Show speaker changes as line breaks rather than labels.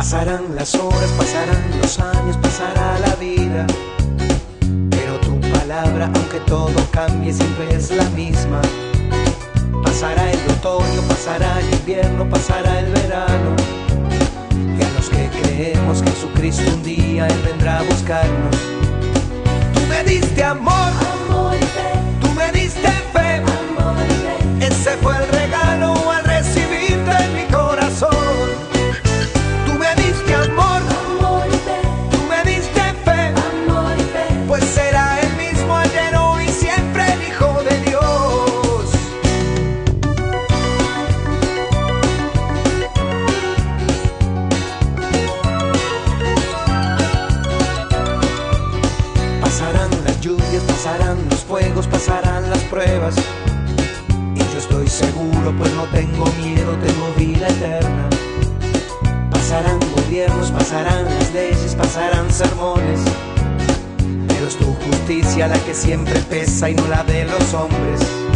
Pasarán las horas, pasarán los años, pasará la vida, pero tu palabra, aunque todo cambie, siempre es la misma. Pasará el otoño, pasará el invierno, pasará el verano, y a los que creemos que Jesucristo un día Él vendrá a buscarnos. Tú me diste amor,
amor y fe,
tú me diste fe,
amor y fe,
ese fue el regalo al recibirte en mi corazón. Tú me diste amor,
amor y fe,
tú me diste fe,
amor y fe.
pues será el mismo ayer, hoy y siempre el Hijo de Dios. Pasarán las lluvias, pasarán los fuegos, pasarán las pruebas, y yo estoy seguro, pues no tengo miedo, tengo vida eterna. Pasarán gobiernos, pasarán las leyes, pasarán sermones, pero es tu justicia la que siempre pesa y no la de los hombres.